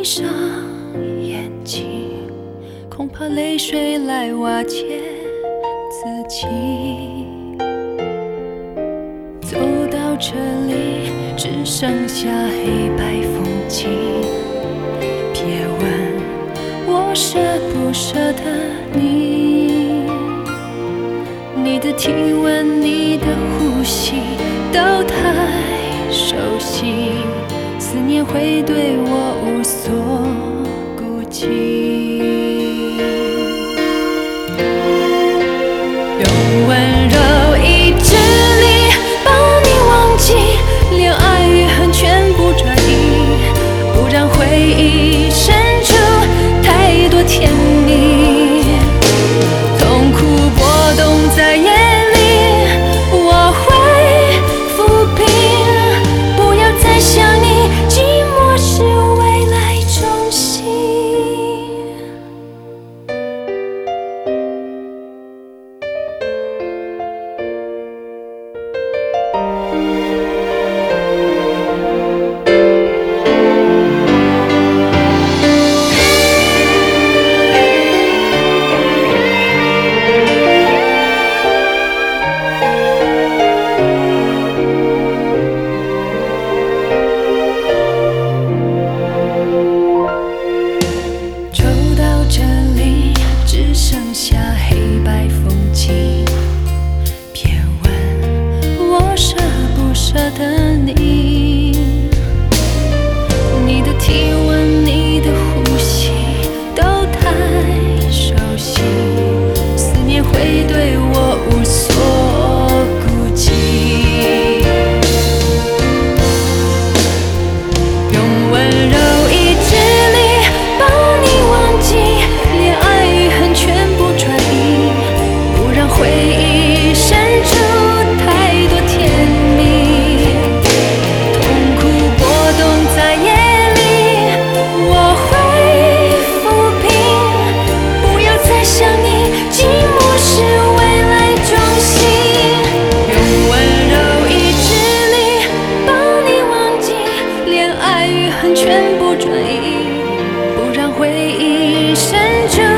上眼睛，恐怕泪水来瓦解自己。走到这里，只剩下黑白风景。别问我舍不舍得你，你的体温，你的呼吸都太熟悉，思念会对我无所顾忌。用温柔意志力帮你忘记，连爱与恨全部转移，不让回忆深处太多甜蜜。痛苦波动在眼里，我会抚平，不要再想你，寂寞是未来中心。走到这里，只剩下黑白风景。别问我舍不舍得你，你的体温，你的呼吸都太熟悉，思念会对我无所顾忌。用温柔意志力帮你忘记，连爱与恨全部转移，不让回忆深处太多甜蜜。痛苦波动在眼里，我会抚平，不要再想你，寂寞是未来中心。用温柔意志力帮你忘记，连爱与恨全部转移，不让回忆深处